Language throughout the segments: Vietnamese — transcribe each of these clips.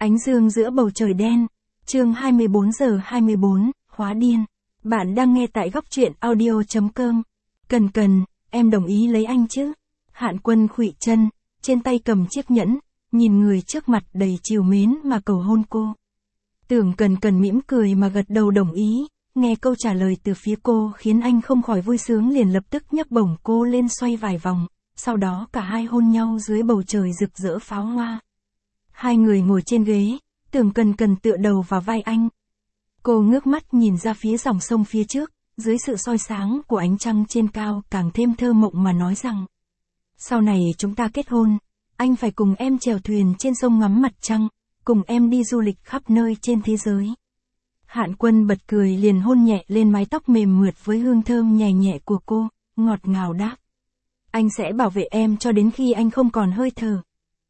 Ánh dương giữa bầu trời đen. Chương 24:24, hóa điên. Bạn đang nghe tại góc truyện audio.com. Cần, em đồng ý lấy anh chứ? Hạn Quân khuỵu chân, trên tay cầm chiếc nhẫn, nhìn người trước mặt đầy trìu mến mà cầu hôn cô. Tưởng Cần mỉm cười mà gật đầu đồng ý, nghe câu trả lời từ phía cô khiến anh không khỏi vui sướng, liền lập tức nhấc bổng cô lên xoay vài vòng, sau đó cả hai hôn nhau dưới bầu trời rực rỡ pháo hoa. Hai người ngồi trên ghế, Tưởng Cần tựa đầu vào vai anh. Cô ngước mắt nhìn ra phía dòng sông phía trước, dưới sự soi sáng của ánh trăng trên cao càng thêm thơ mộng mà nói rằng: sau này chúng ta kết hôn, anh phải cùng em chèo thuyền trên sông ngắm mặt trăng, cùng em đi du lịch khắp nơi trên thế giới. Hạn Quân bật cười liền hôn nhẹ lên mái tóc mềm mượt với hương thơm nhẹ nhẹ của cô, ngọt ngào đáp: anh sẽ bảo vệ em cho đến khi anh không còn hơi thở.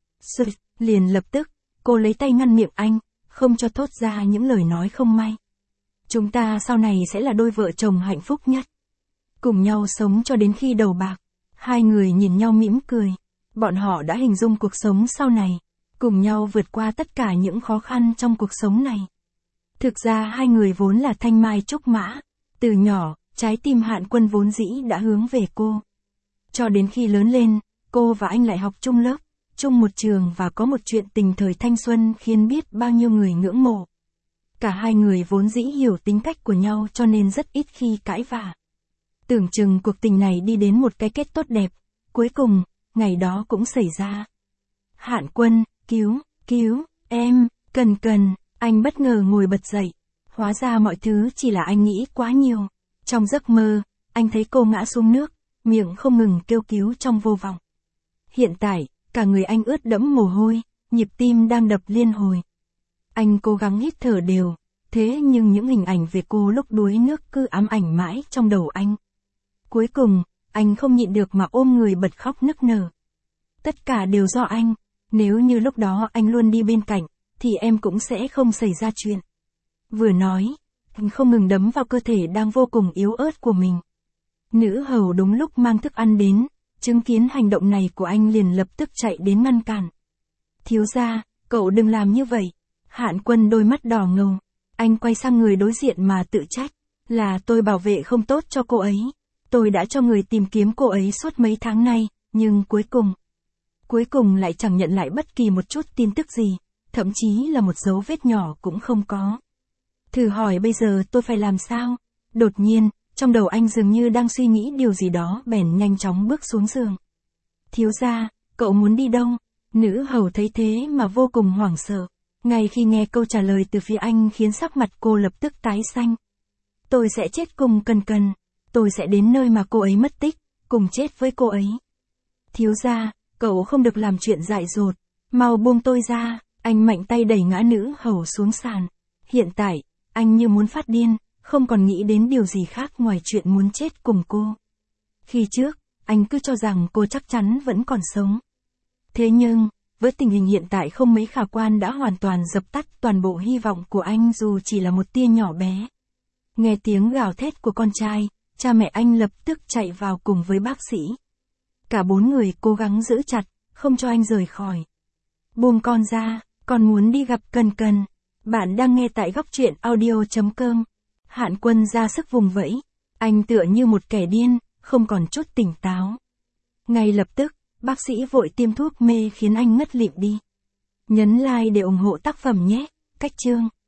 Liền lập tức, cô lấy tay ngăn miệng anh, không cho thốt ra những lời nói không may. Chúng ta sau này sẽ là đôi vợ chồng hạnh phúc nhất. Cùng nhau sống cho đến khi đầu bạc. Hai người nhìn nhau mỉm cười. Bọn họ đã hình dung cuộc sống sau này. Cùng nhau vượt qua tất cả những khó khăn trong cuộc sống này. Thực ra hai người vốn là thanh mai trúc mã. Từ nhỏ, trái tim Hạn Quân vốn dĩ đã hướng về cô. Cho đến khi lớn lên, cô và anh lại học chung lớp, chung một trường và có một chuyện tình thời thanh xuân khiến biết bao nhiêu người ngưỡng mộ. Cả hai người vốn dĩ hiểu tính cách của nhau cho nên rất ít khi cãi vã. Tưởng chừng cuộc tình này đi đến một cái kết tốt đẹp, cuối cùng, ngày đó cũng xảy ra. Hạn Quân, cứu, em, Cần, anh bất ngờ ngồi bật dậy. Hóa ra mọi thứ chỉ là anh nghĩ quá nhiều. Trong giấc mơ, anh thấy cô ngã xuống nước, miệng không ngừng kêu cứu trong vô vọng. Hiện tại, cả người anh ướt đẫm mồ hôi, nhịp tim đang đập liên hồi. Anh cố gắng hít thở đều, thế nhưng những hình ảnh về cô lúc đuối nước cứ ám ảnh mãi trong đầu anh. Cuối cùng, anh không nhịn được mà ôm người bật khóc nức nở. Tất cả đều do anh, nếu như lúc đó anh luôn đi bên cạnh, thì em cũng sẽ không xảy ra chuyện. Vừa nói, anh không ngừng đấm vào cơ thể đang vô cùng yếu ớt của mình. Nữ hầu đúng lúc mang thức ăn đến, chứng kiến hành động này của anh liền lập tức chạy đến ngăn cản. Thiếu gia, cậu đừng làm như vậy. Hạn Quân đôi mắt đỏ ngầu. Anh quay sang người đối diện mà tự trách. Là tôi bảo vệ không tốt cho cô ấy. Tôi đã cho người tìm kiếm cô ấy suốt mấy tháng nay, nhưng cuối cùng lại chẳng nhận lại bất kỳ một chút tin tức gì, thậm chí là một dấu vết nhỏ cũng không có. Thử hỏi bây giờ tôi phải làm sao? Đột nhiên, trong đầu anh dường như đang suy nghĩ điều gì đó bèn nhanh chóng bước xuống giường. Thiếu gia, cậu muốn đi đâu? Nữ hầu thấy thế mà vô cùng hoảng sợ. Ngay khi nghe câu trả lời từ phía anh khiến sắc mặt cô lập tức tái xanh. Tôi sẽ chết cùng Cần. Tôi sẽ đến nơi mà cô ấy mất tích, cùng chết với cô ấy. Thiếu gia, cậu không được làm chuyện dại dột. Mau buông tôi ra. Anh mạnh tay đẩy ngã nữ hầu xuống sàn. Hiện tại, anh như muốn phát điên, không còn nghĩ đến điều gì khác ngoài chuyện muốn chết cùng cô. Khi trước, anh cứ cho rằng cô chắc chắn vẫn còn sống. Thế nhưng, với tình hình hiện tại không mấy khả quan đã hoàn toàn dập tắt toàn bộ hy vọng của anh dù chỉ là một tia nhỏ bé. Nghe tiếng gào thét của con trai, cha mẹ anh lập tức chạy vào cùng với bác sĩ. Cả bốn người cố gắng giữ chặt, không cho anh rời khỏi. Buông con ra, con muốn đi gặp Cần. Bạn đang nghe tại góc truyện audio.com. Hạn Quân ra sức vùng vẫy. Anh tựa như một kẻ điên, không còn chút tỉnh táo. Ngay lập tức, bác sĩ vội tiêm thuốc mê khiến anh ngất lịm đi. Nhấn like để ủng hộ tác phẩm nhé. Cách chương.